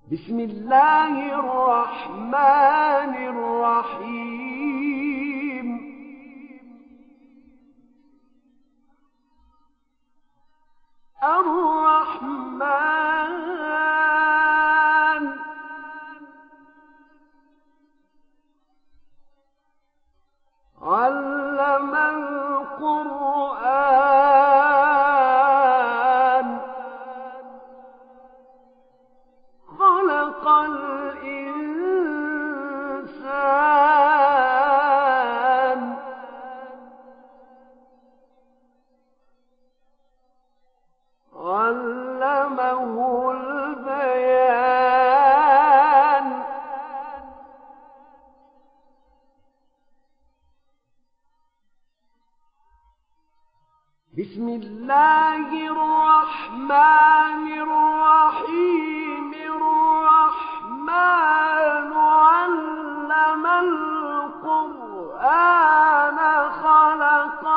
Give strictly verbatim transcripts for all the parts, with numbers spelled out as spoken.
بسم الله الرحمن الرحيم الرحمن علم القرآن خلق الإنسان علمه البيان بسم الله الرحمن الرحيم الرحمن علم القرآن خلق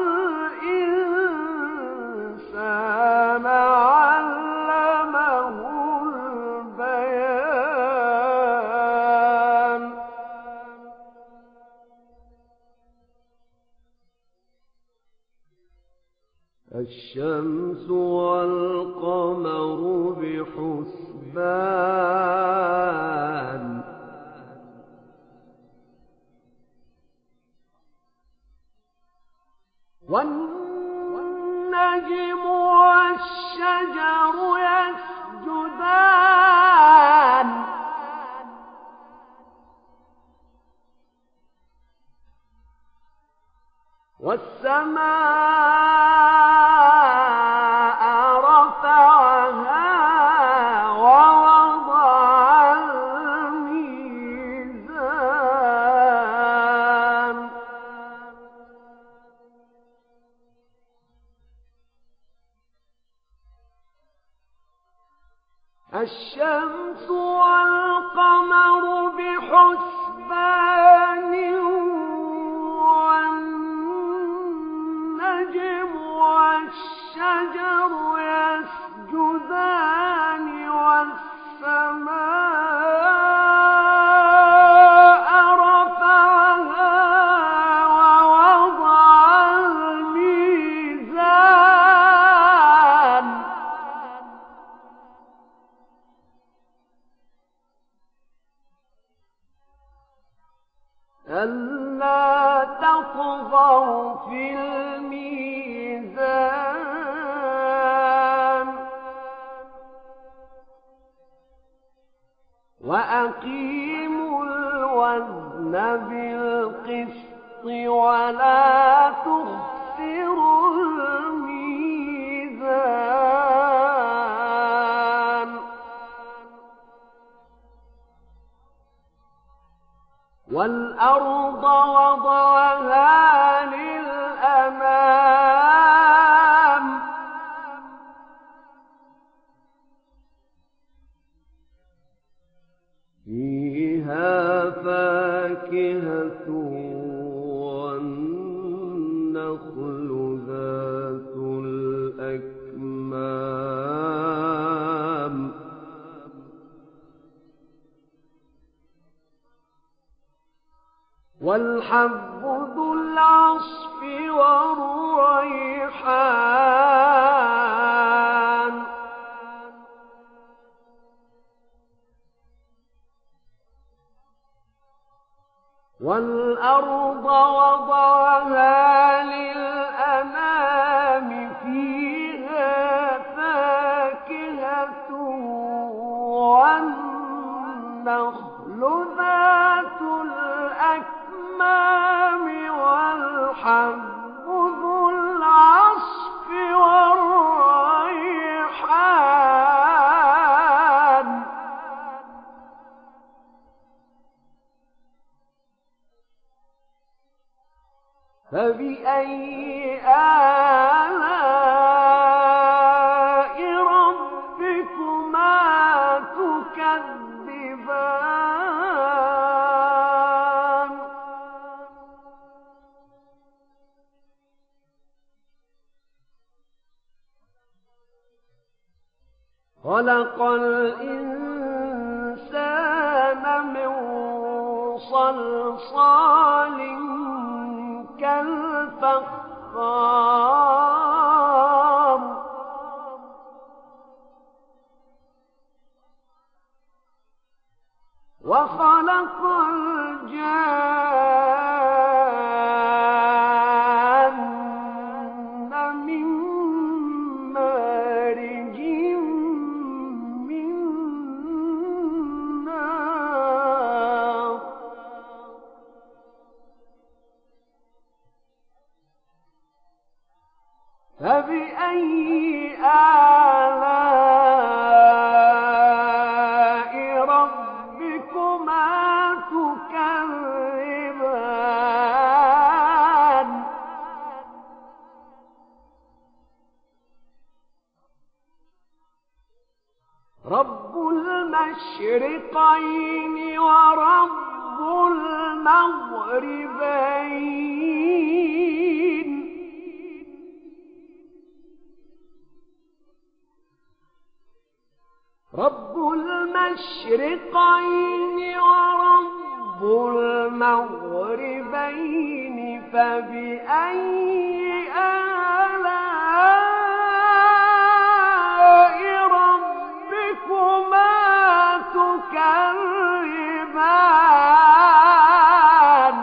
الإنسان علمه البيان الشمس والقمر بحسبان والنجم والشجر يسجدان والسماء رفعها ووضع الميزان الشمس والقمر بحسبان والنجم والشجر يسجدان والسماء رفعها ووضع الميزان ألا تطغوا في الميزان وأقيموا الوزن بالقسط ولا تخسروا الميزان والأرض وضعها للأنام فيها فاكهة والنخل ذات الأكمام والحب ذو العصف والريحان والأرض وضعها للأنام فيها فاكهة والنخل ذات الأكمام والحب ذو العصف والريحان فبأي آلاء ربكما تكذبان خلق الإنسان صلصال كالفخار وخلق الجان من مارج من نار فبأي آلاء ربكما تكذبان رب المشرقين ورب المغربين رب المشرقين ورب المغربين فبأي آلاء ربكما تكذبان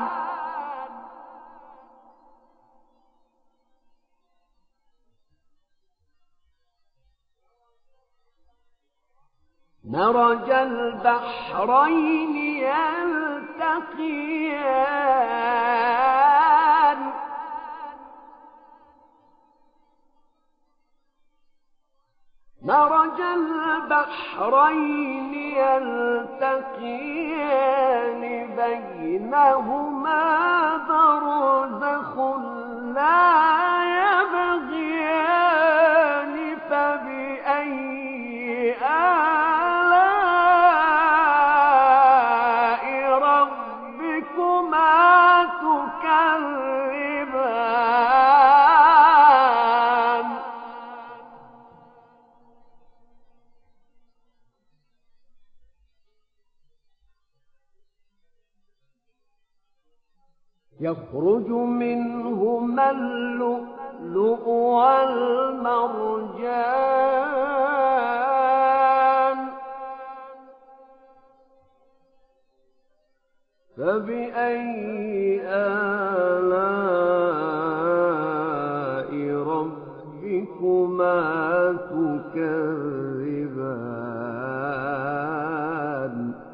مرج البحرين يلتقيان مرج البحرين يلتقيان بينهما برزخ لا يبغيان فبأي آلاء ربكما تكذبان يخرج منهما اللؤلؤ والمرجان فبأي آلاء ربكما تكذبان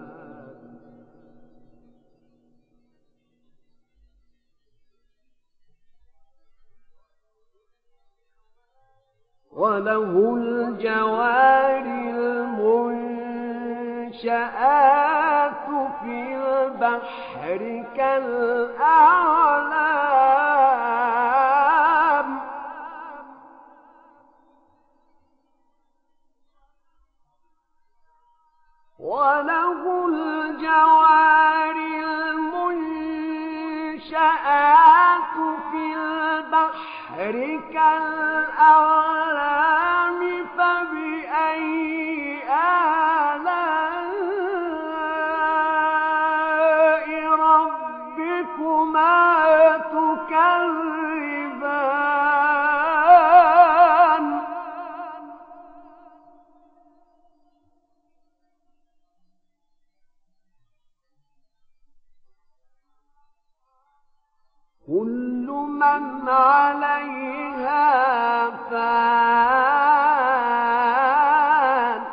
وله الجوار المنشآت في البحر كالأعلام وله الجوار المنشآت في البحر كالأعلام فبأي آلاء ربكما تكذبان كل من عليها فان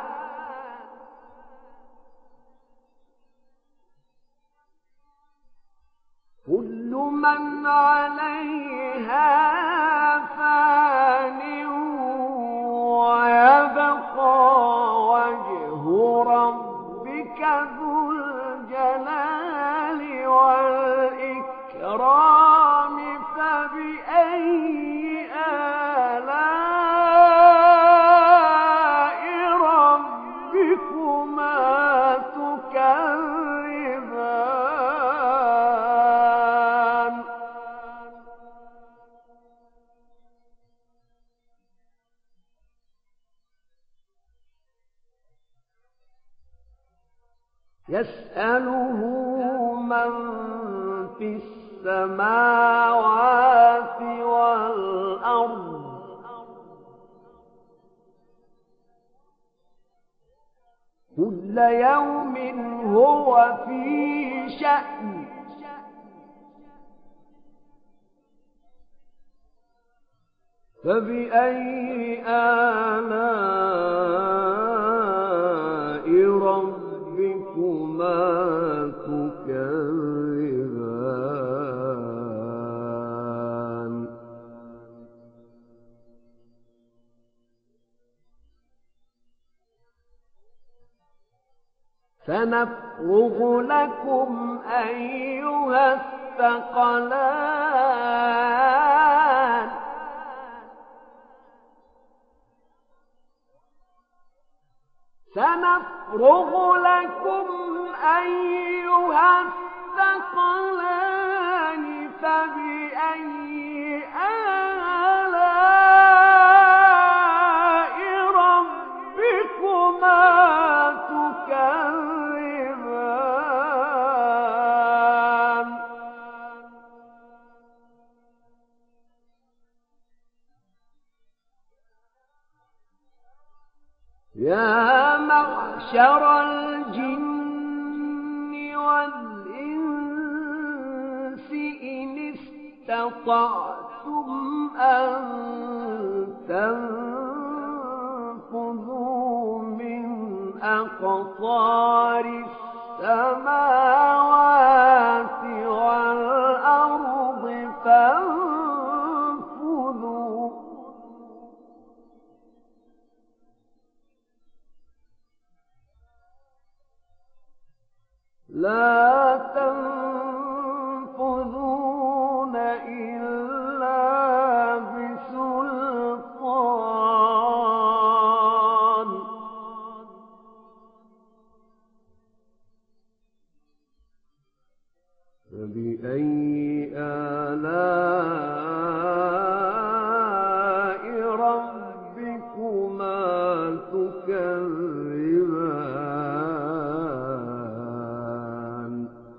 كل من عليها فان ويبقى وجه ربك ذو الجلال والإكرام فبأي آلاء ربكما تكذبان يسأله من في السماوات والأرض كل يوم هو في شأن فبأي آلاء ربكما تكذبان سنفرغ لكم أيها الثقلان سنفرغ لكم أيها الثقلان فبأي آلاء ربكما تكذبان يا معشر الجن والإنس إن استطعتم أن تنفذوا من أقطار السماوات والأرض فانفذوا لا تنفذون إلا بسلطان فبأي آلاء ربكما تكذبان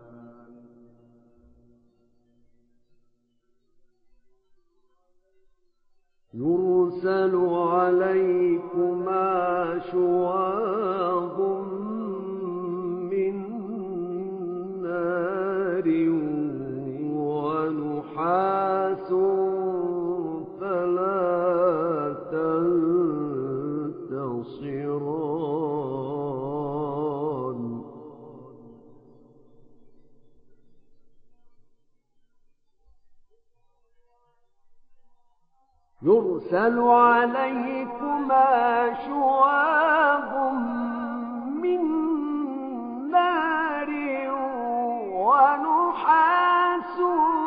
يرسل عليكما شواظ من نار ونحاس فلا تنتصران يرسل عليكما شواظ من نار ونحاس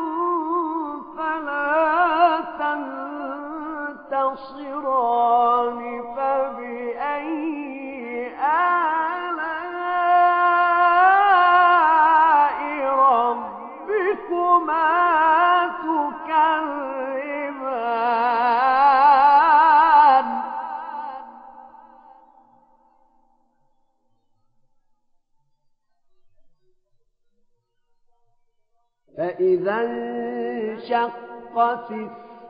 فلا تنتصران فبأي آلاء ربكما تكذبان فإذا انشقت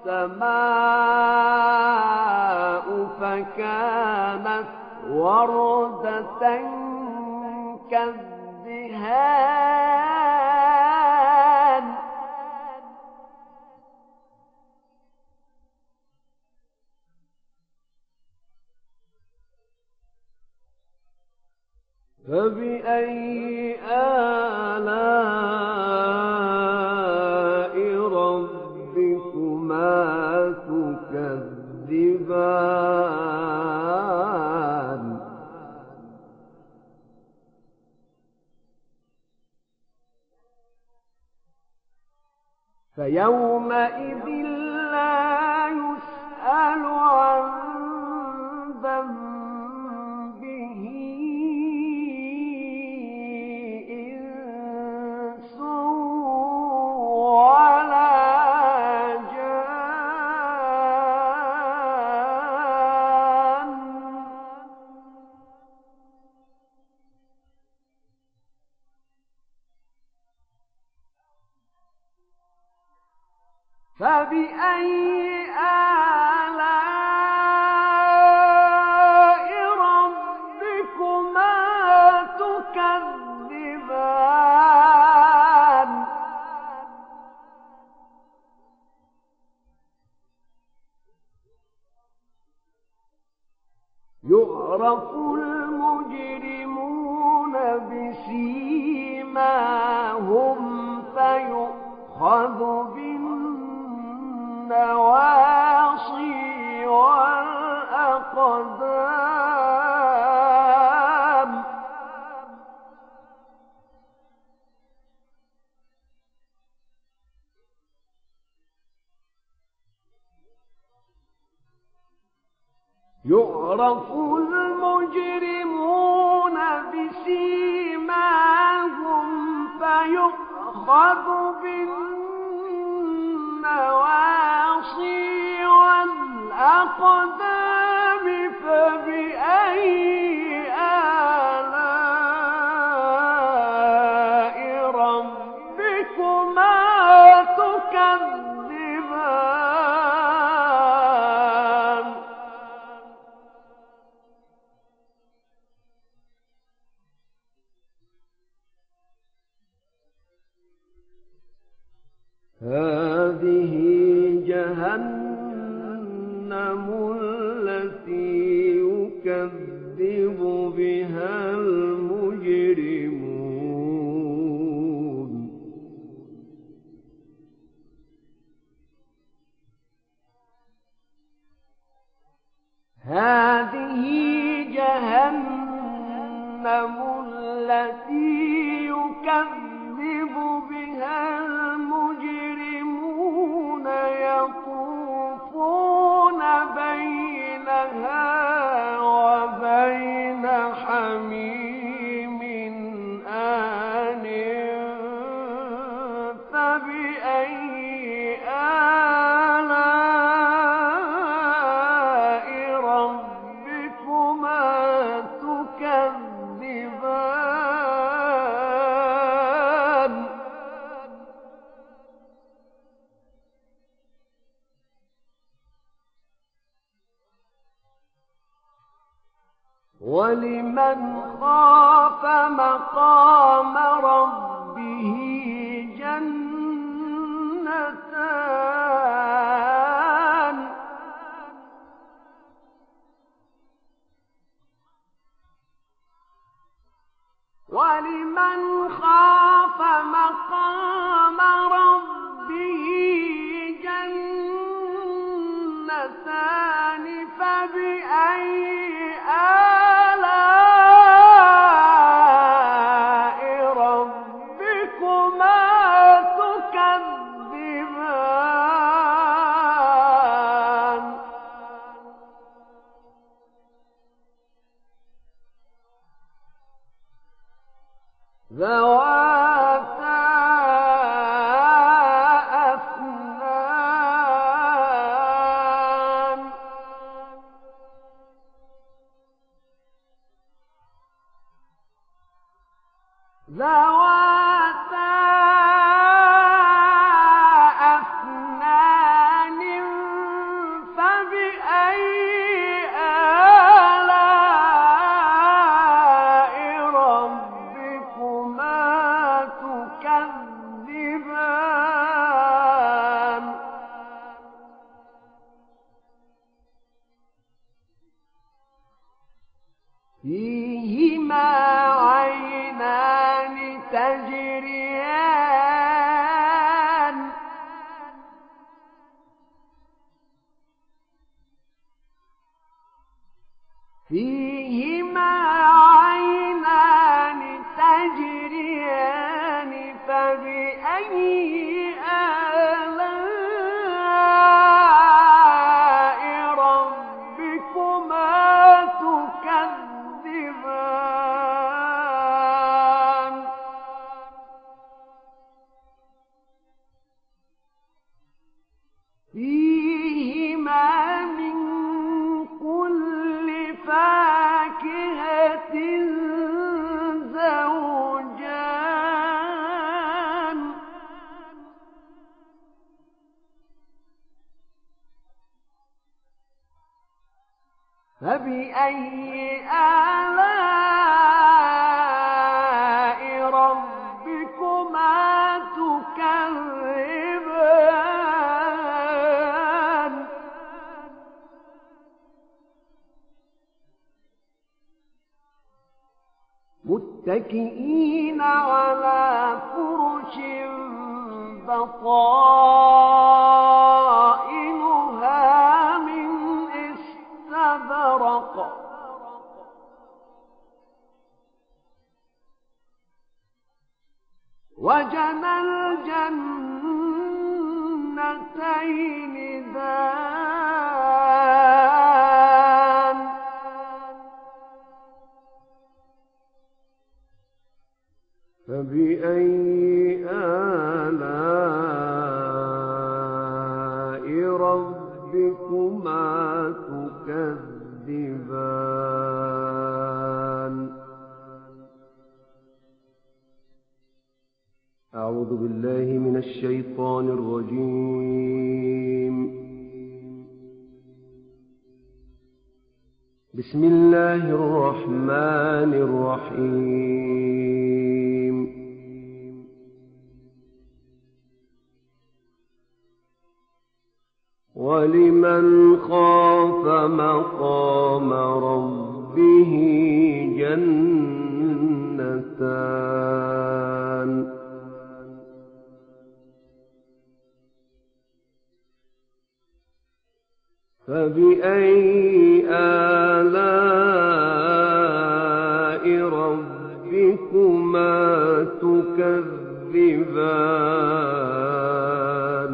السماء فكانت وردة كالدهان فبأي آلاء ربكما تكذبان فيومئذ لا يسأل عن ذنبه إنس ولا جان فبأي آلاء ربكما تكذبان يعرف المجرمون بسيماهم فيؤخذ بالنواصي والأقدام يعرف المجرمون بسيماهم فيؤخذ بالنواصي والأقدام فبأي آلاء ربكما تكذبان هذه جهنم التي يكذب بها المجرمون هذه جهنم التي يكذب بها المجرمون يطوفون بينها وبين حميم آن فبأي آلاء ربكما تكذبان ولمن خاف مقام ربه جنتان ولمن خاف مقام ربه جنتان فبأي آلاء ربكما تكذبان ذواتا أفنان ذواتا أفنان فبأي آلاء ربكما تكذبان فيهما عينان تجريان فيهما عينان تجريان فبأي آلاء ربكما تكذبان فبأي آلاء ربكما تكذبان متكئين على فرش بطائنها من استبرق وجنى الجنتين دان فبأي آلاء ربكما تكذبان أعوذ بالله من الشيطان الرجيم بسم الله الرحمن الرحيم ولمن خاف مقام ربه جنتان فبأي آلاء ربكما تكذبان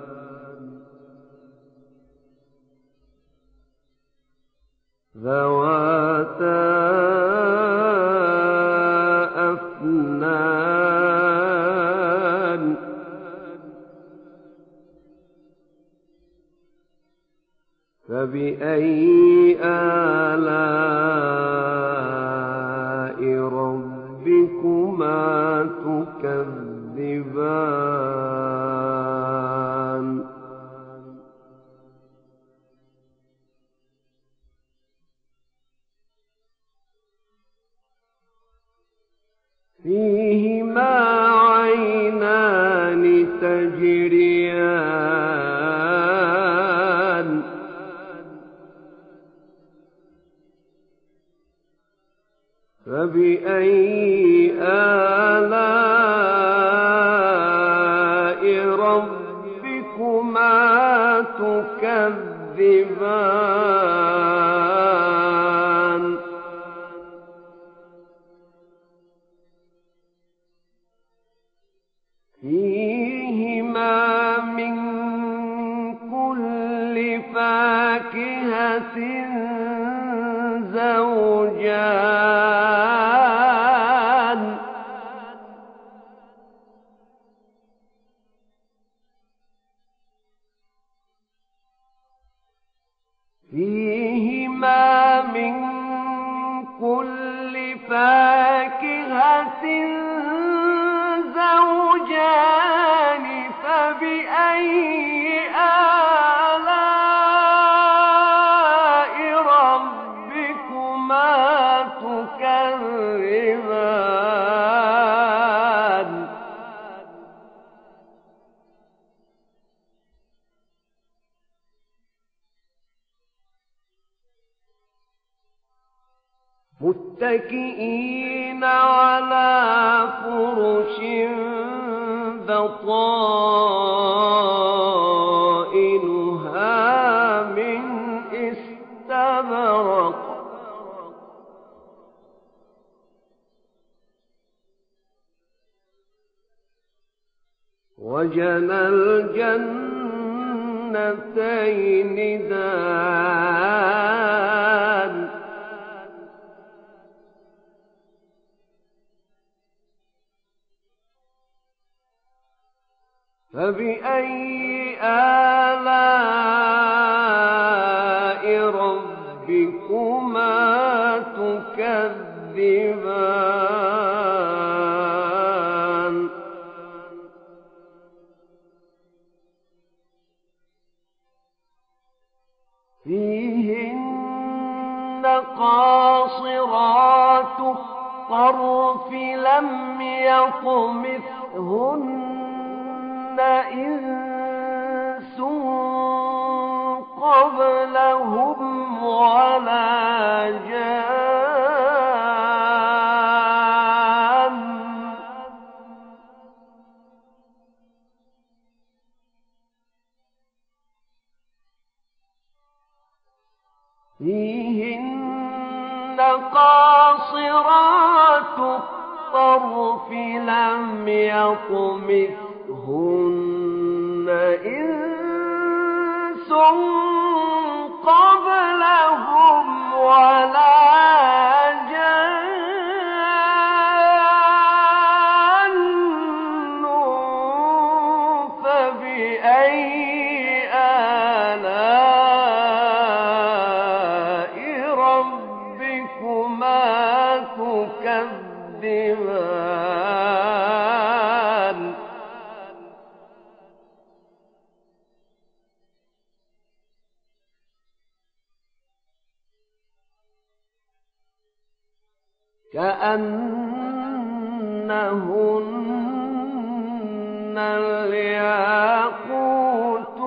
ذواتا أفنان فبأي آلاء ربكما تكذبان فيهما عينان تجريان فبأي آلاء ربكما تكذبان فيهما من كل فاكهة زوجان فيهما من كل فاكهة زوجان فبأي آلاء ربكما تكذبان متكئين على فرش بطائنها من استبرق وجنى الجنتين دان فبأي آلاء ربكما تكذبان فيهن يطمثهن إنس قبلهم ولا جان فيهن قاصرات الطرف لم يطمثهن إنس قبلهم ولا جان فبأي آلاء ربكما تكذبان كأنهن الياقوت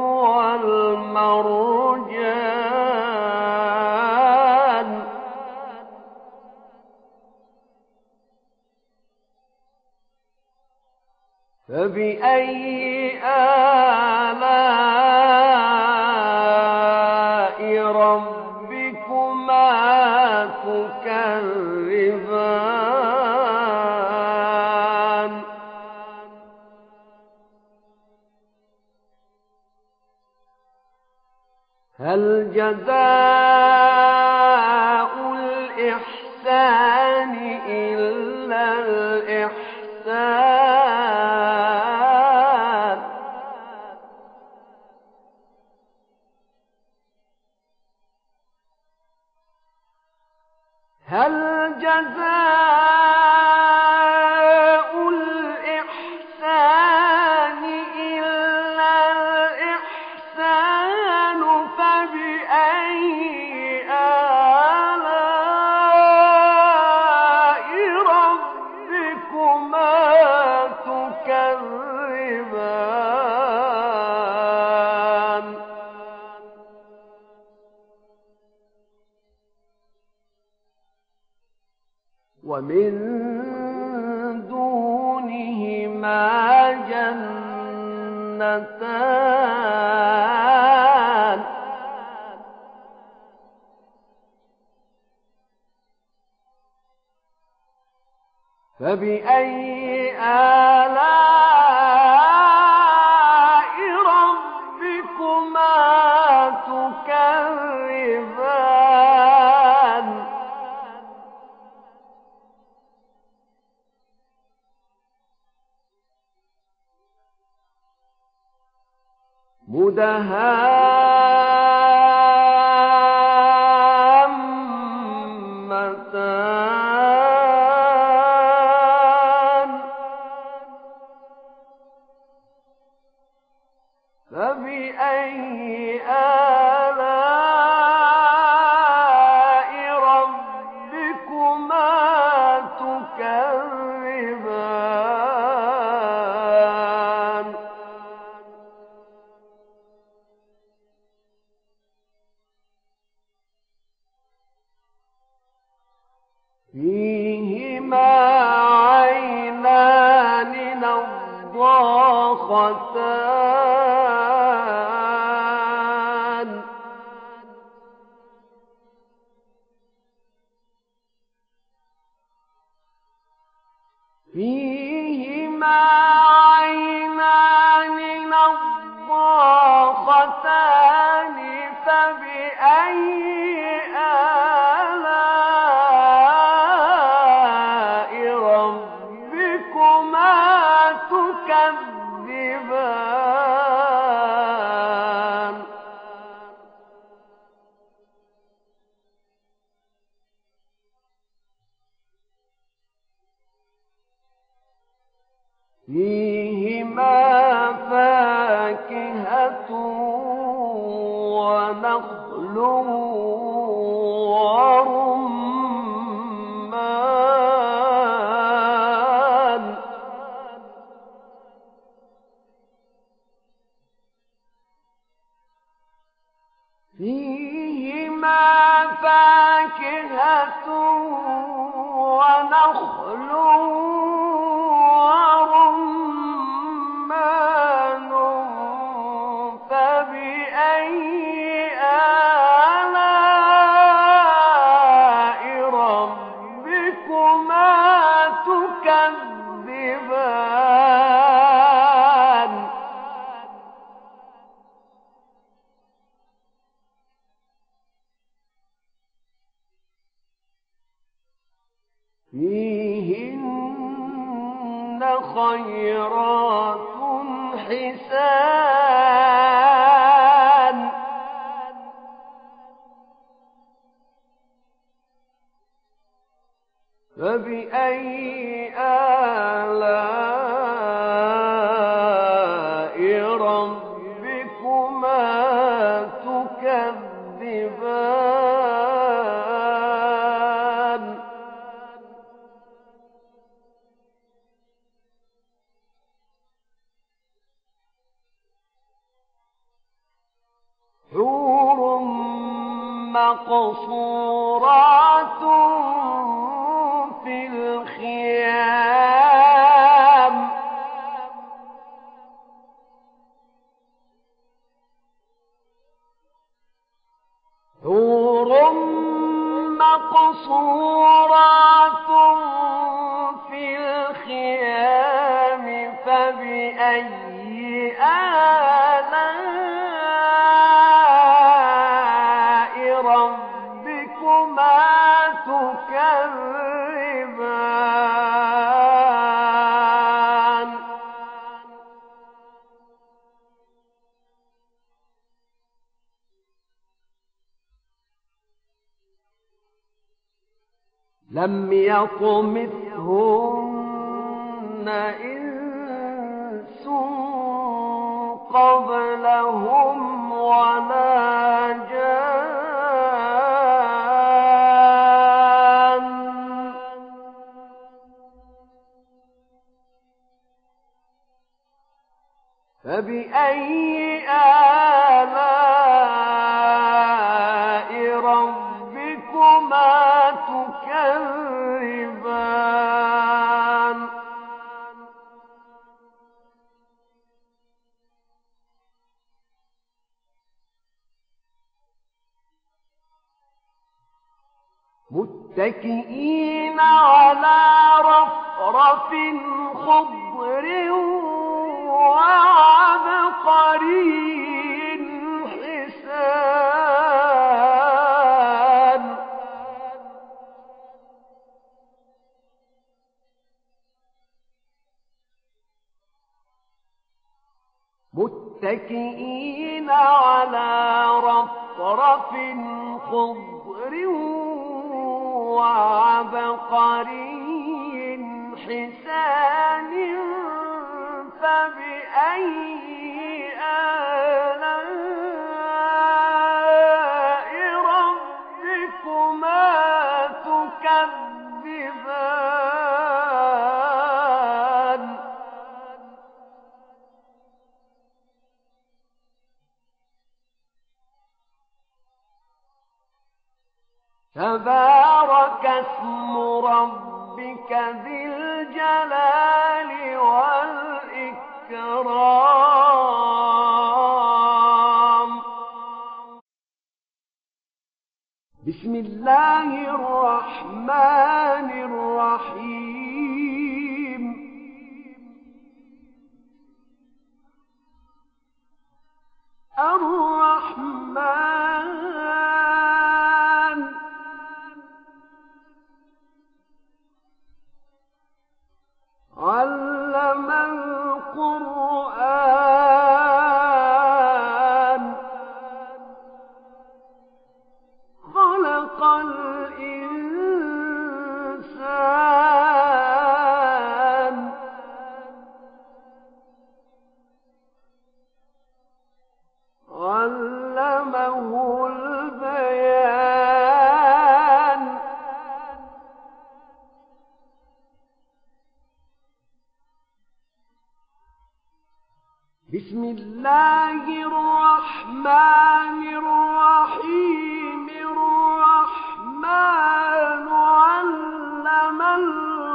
والمرجان فبأي آلاء ربكما تكذبان هل جزاء الإحسان إلا الإحسان هل جزاء الإحسان إلا الإحسان فبأي آلاء ربكما تكذبان ومن دونهما جنتان فبأي آلاء ربكما تكذبان مدهامتان فبأي آلاء ربكما تكذبان فيهما عينان نضاختان فيهما عينان نضاختان فبأي آلاء ربكما تكذبان فيهما فاكهة ونخل ورمان ونخل ورمان فبأي آلاء ربكما تكذبان فيهن خيرات حسان فبأي آلاء ربكما تكذبان حور مقصورات في الخيام حور مقصورات في الخيام فبأي آلاء ربكما تكذبان لم يطمثهن إنس قبلهم ولا جان فبأي آلاء ربكما تكذبان متكئين على رفرف خضر وعبقري حسان متكئين على رفرف خضر وعبقري حسان فبأي آلاء ربكما تكذبان تبارك اسم ربك ذي الجلال والإكرام بسم الله الرحمن الرحيم الرحمن علم القرآن خلق الإنسان علمه البيان بسم الله الرحمن الرحيم الرحمن علم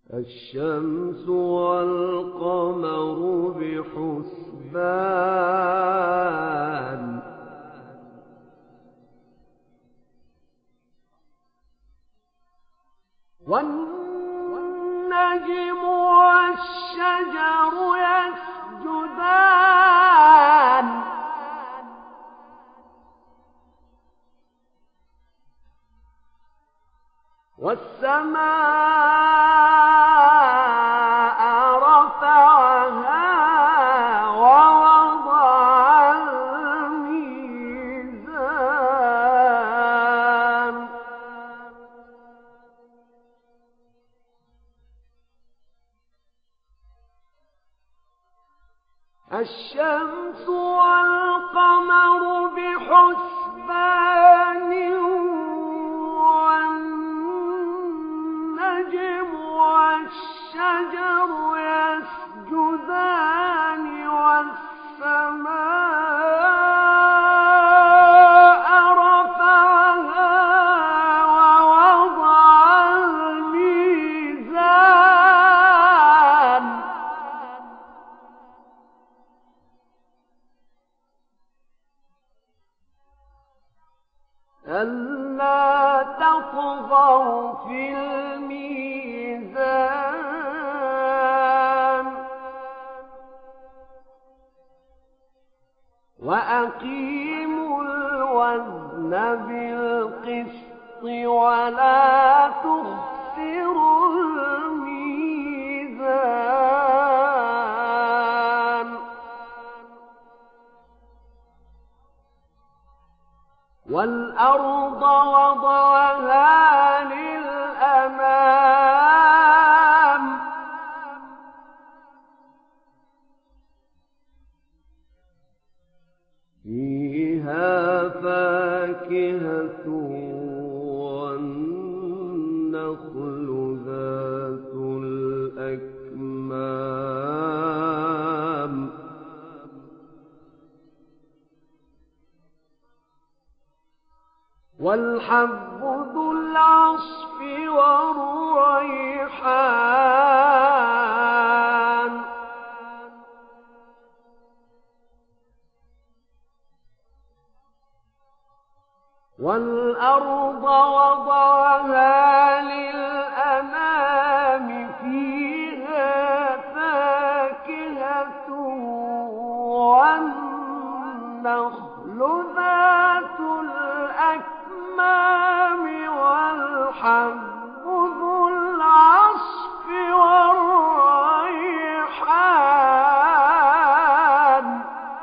الشمس والقمر بحسبان والنجم والشجر يسجدان والسماء رفعها ووضع الميزان الشمس والقمر بحسبان والنجم والشجر يسجدان والسماء رفعها ووضع الميزان ألا تطغوا في الميزان وأقيموا الوزن بالقسط ولا تخسروا الميزان والأرض وضعها للأنام فيها فاكهة والنخل ذات الأكمام والحب ذو العصف والريحان والأرض وضعها للأنام فيها فاكهة والنخل ذات الأكمام والحب ذو العصف والريحان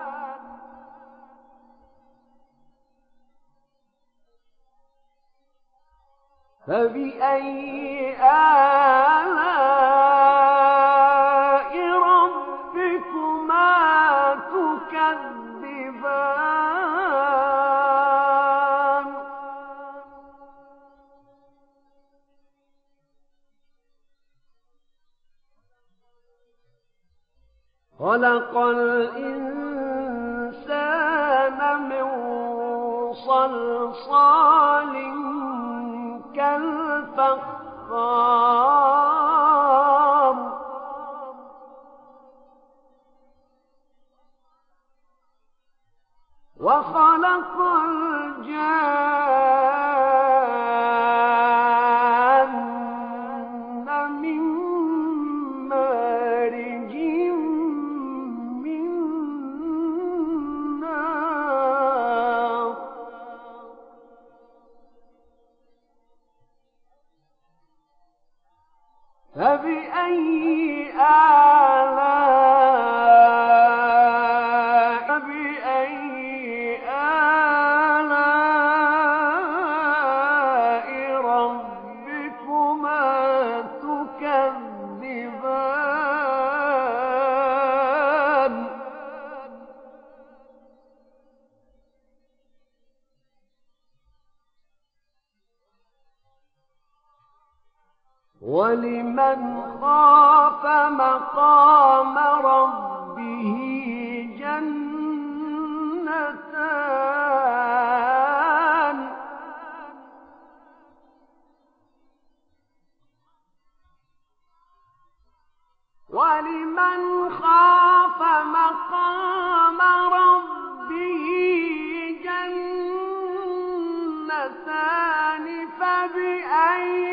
فبأي آلاء ربكما تكذبان خلق الإنسان من صلصال كالفخار وخلق الجان من مارج من نار فبأي آلاء فبأي آلاء ربكما تكذبان ولمن خاف مقام ربه جنتان جنتان فبأي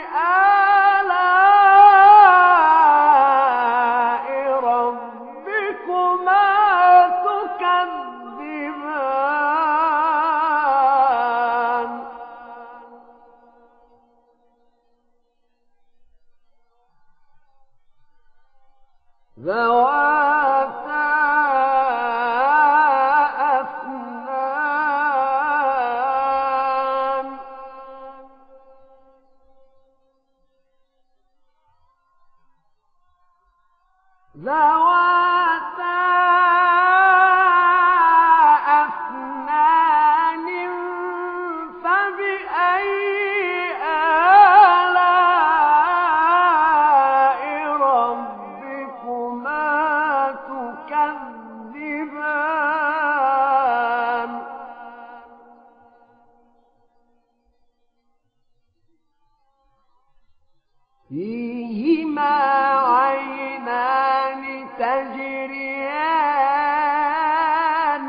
آلاء ربكما تكذبان ذواتا أفنان ذواتا أفنان فبأي آلاء ربكما تكذبان فيهما عينان تجريان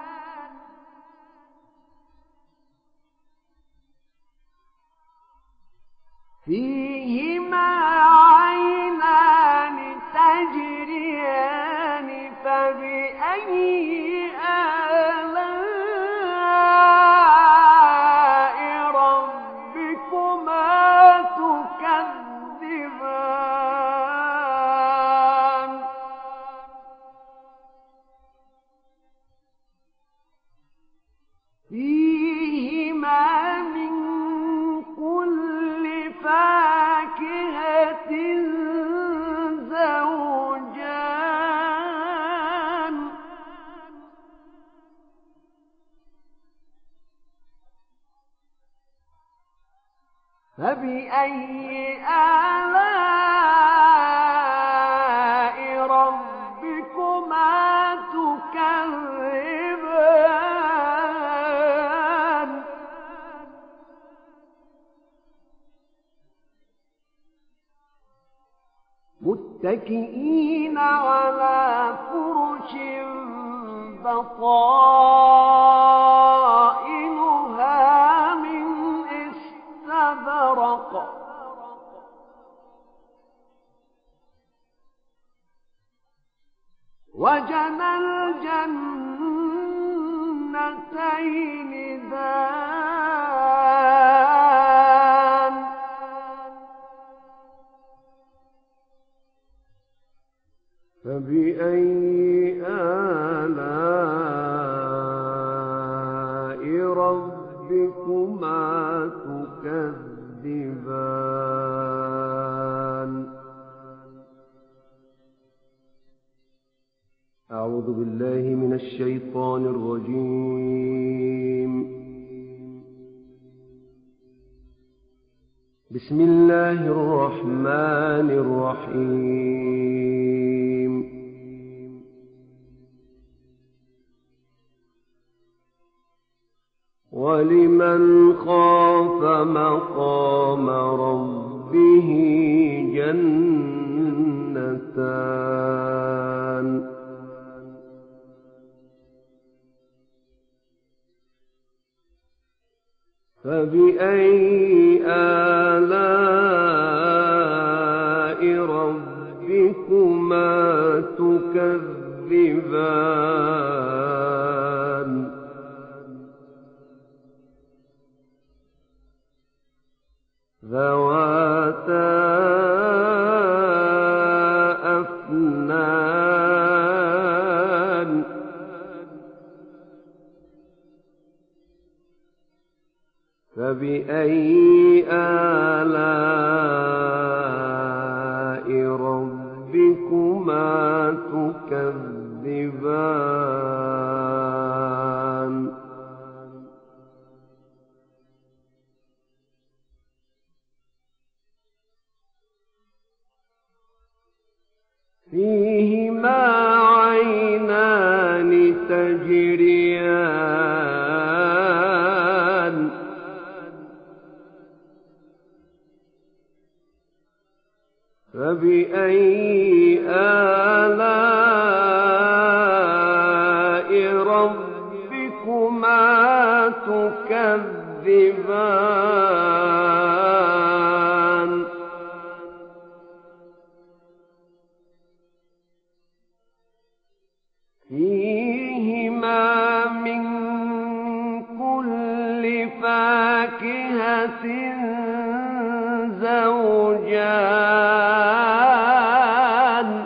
فيهما عينان تجريان فبأي آلاء ربكما تكذبان فيهما من كل فاكهة زوجان فبأي آلاء ربكما تكذبان متكئين على فرش بطائنها من استبرق وجنى الجنتين دان فبأي آلاء ربكما تكذبان أعوذ بالله من الشيطان الرجيم بسم الله الرحمن الرحيم ولمن خاف مقام ربه جنتان فبأي آلاء ربكما تكذبان ذواتا أفنان فبأي آلاء ربكما تكذبان فيهما عينان تجريان فبأي آلاء ربكما تكذبان تكذبان فيهما من كل فاكهة زوجان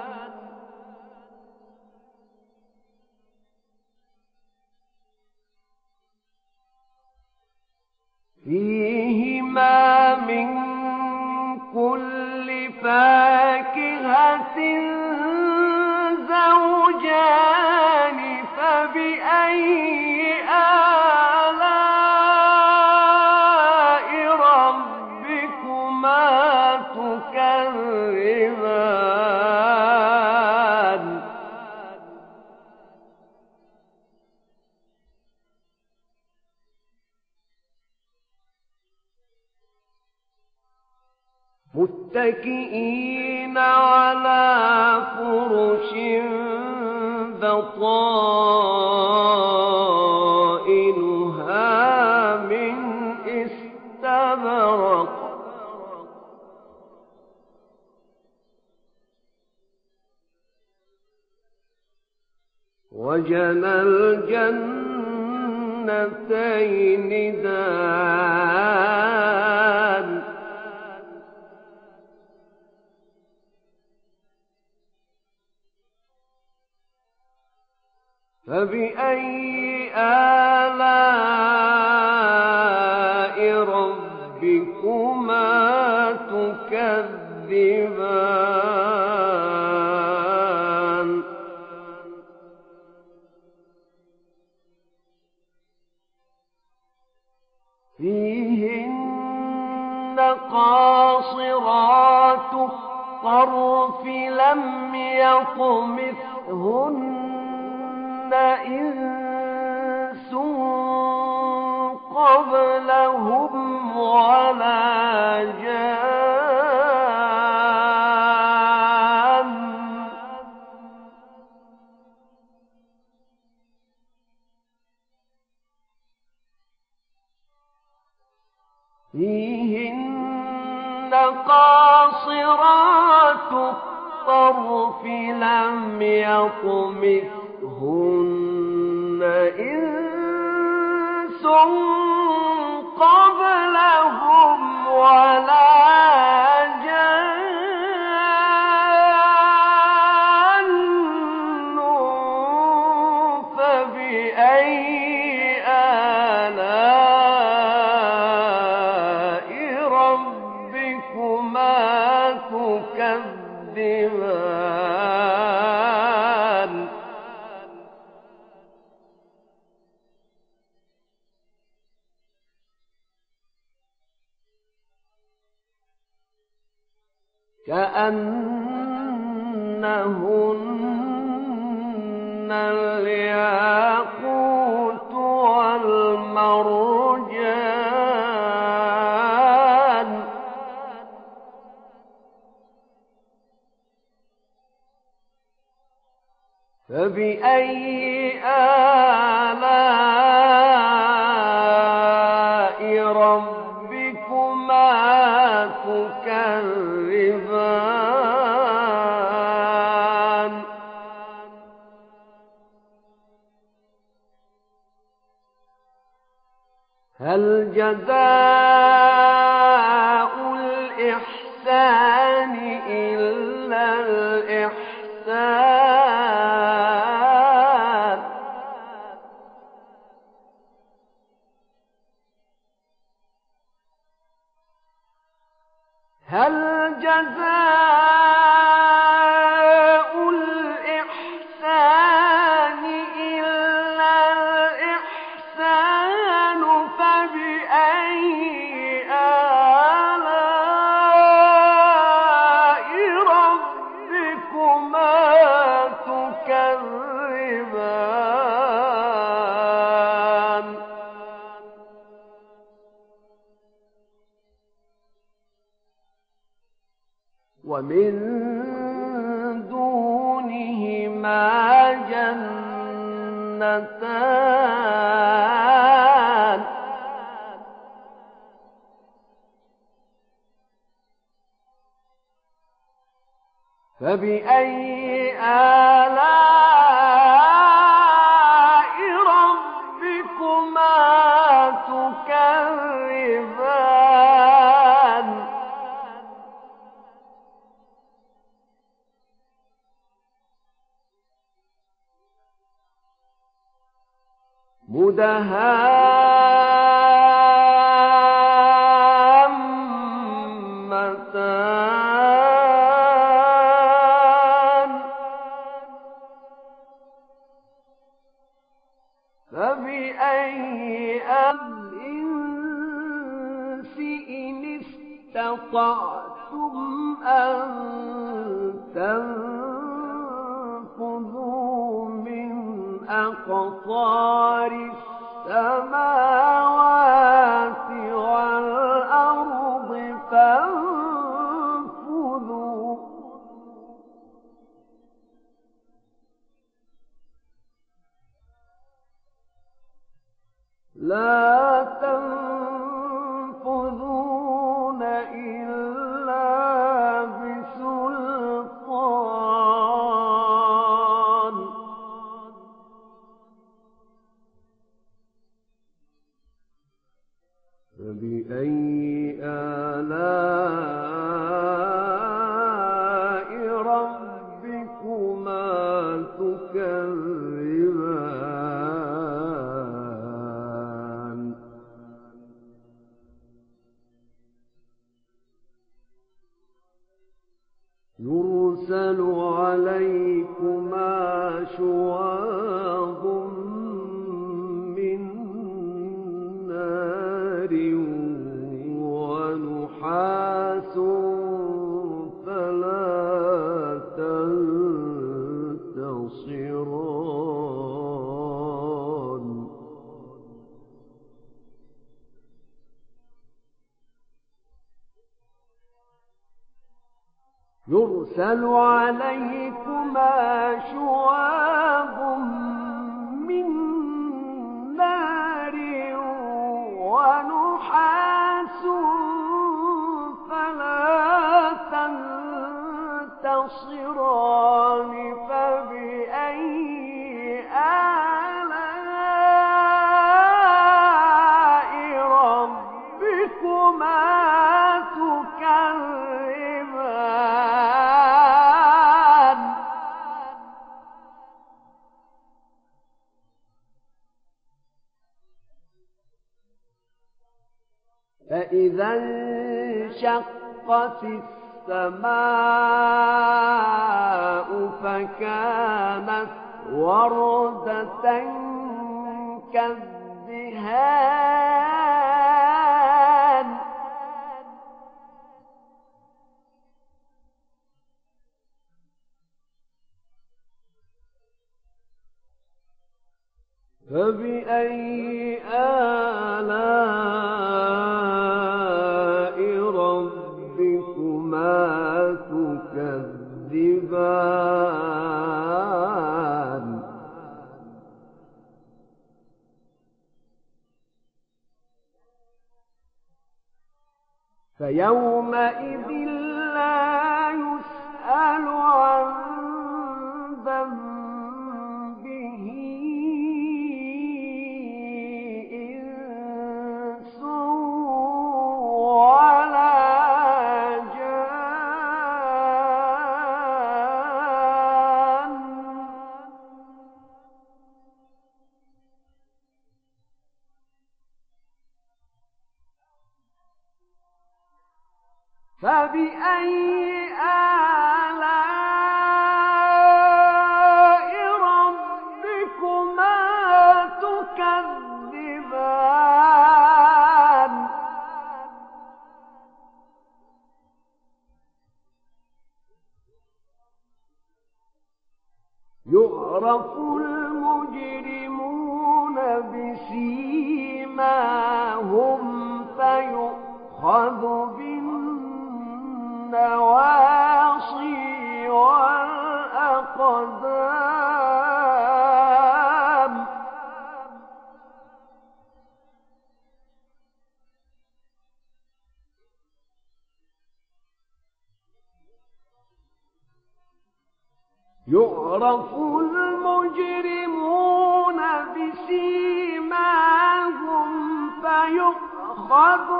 فيهما من كل فاكهة زوجان فبأي آلاء ربكما تكذبان متكئين على فرش بطائنها من استبرق وجنى الجنتين دان فبأي آلاء ربكما تكذبان فيهن قاصرات الطرف لم يطمثهن إنس قبلهم ولا جان فيهن قاصرات الطرف لم يطمثهن إنس قبلهم ولا جان فبأي آلاء ربكما تكذبان كأنهن الياقوت والمرجان فبأي آلاء ربكما تكذبان هل جزاء الإحسان إلا الإحسان هل جزاء الإحسان إلا الإحسان فبأي آلاء ربكما تكذبان ومن دونهما جنتان فبأي آلاء ربكما تكذبان مدهامتان فبأي الإنس إن استطعتم أن تنفذوا من أقطار السماوات والأرض فانفذوا لا تنفذون إلا بسلطان فبأي آلاء ربكما تكذبان يرسل عليكما شواظ من نار ونحاس فلا تنتصران يرسل عليكما شواظ من نار ونحاس فلا تنتصران فبأي آلاء ربكما تكذبان فإذا انشقت السماء فكانت وردة كالدهان فبأي آلاء ربكما تكذبان فيومئذ لا يسأل عن ذنبه إنس ولا جان فبأي آلاء ربكما تكذبان يعرف المجرمون بسيماهم فيؤخذ بالنواصي والأقدام يعرف المجرمون بسيماهم فيؤخذ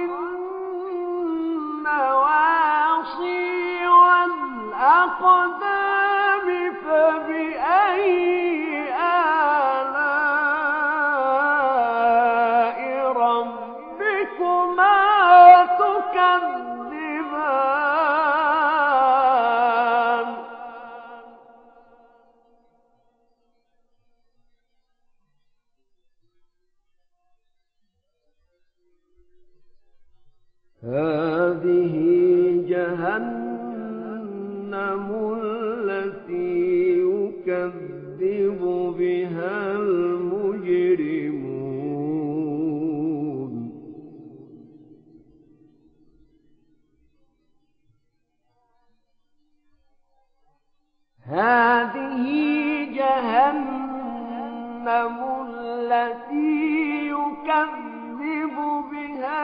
بالنواصي والأقدام فبأي آلاء ربكما تكذبان هذه جهنم التي يكذب بها المجرمون هذه جهنم التي يكذب بها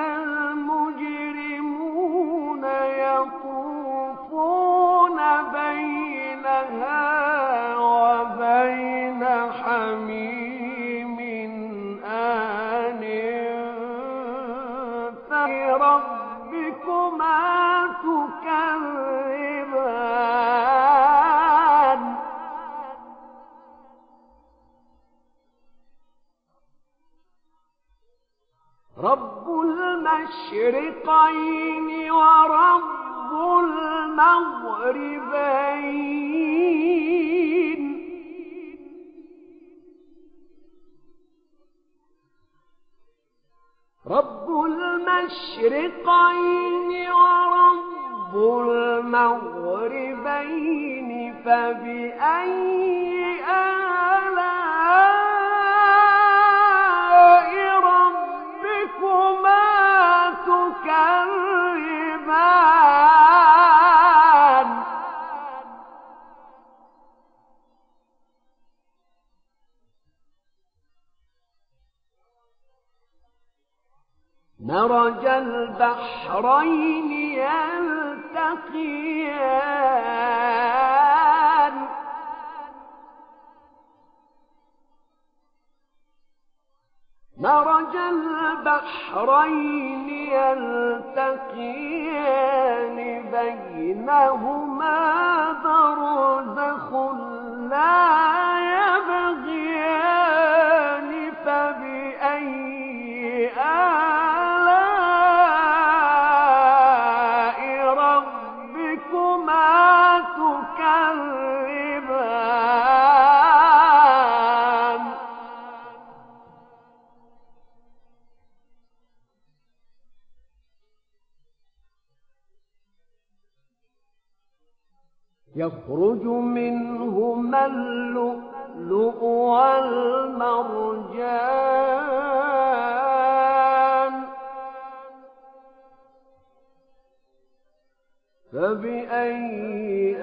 المجرمون يطوفون بينها وبين حميم آن فربكما تكذبان رب المشرقين ورب المغربين رب المشرقين ورب المغربين فبأي آلاء ربكما تكذبان مرج البحرين يلتقيان مرج البحرين يلتقيان بينهما برزخ لا يبغيان فبأي آلاء ربكما تكذبان يخرج منهما اللؤلؤ والمرجان فبأي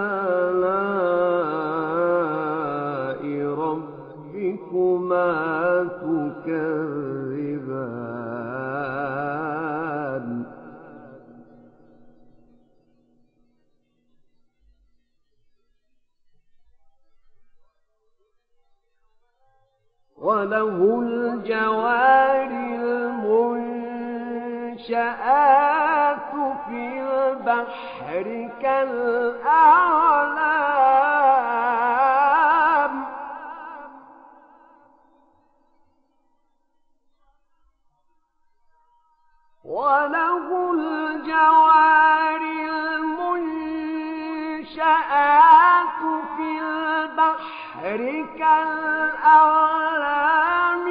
آلاء ربكما تكذبان وله الجوار المنشآت في البحر كالأعلام وله الجوار المنشآت في البحر كالأعلام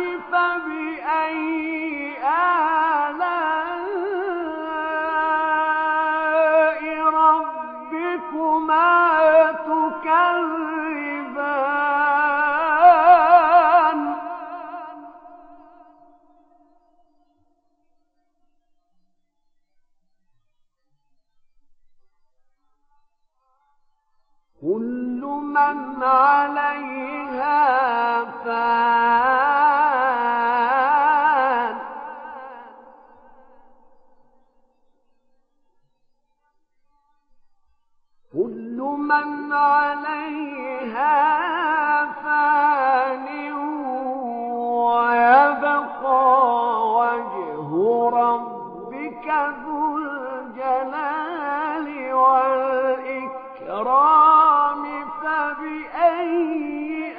فبأي آلاء ربكما تكذبان كل من عليها فان كل من عليها فان ويبقى وجه ربك ذو الجلال والإكرام فبأي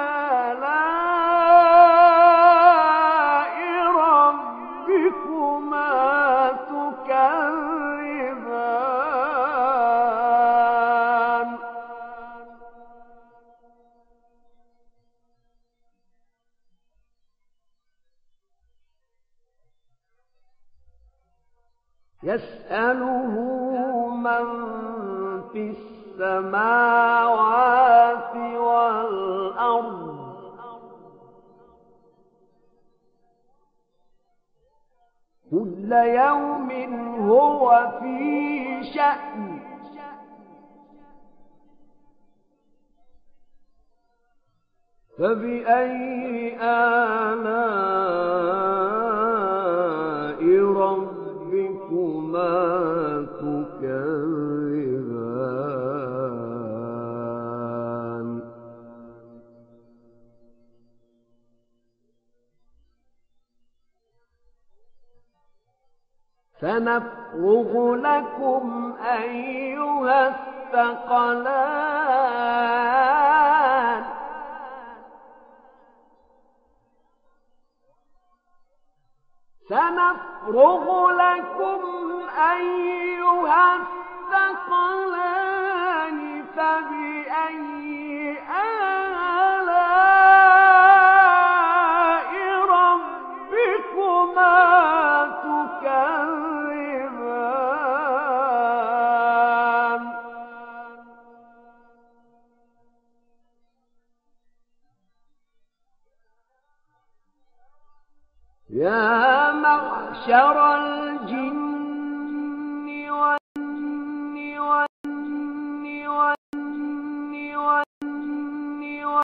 آلاء ربكما تكذبان يسأله من في السماوات والأرض كل يوم هو في شأن فبأي آلاء ربكما تكذبان سنفرغ لكم أيها الثقلان سنفرغ لكم أيها الثقلان فبأي آلاء ربكما تكذبان يا معشر الجن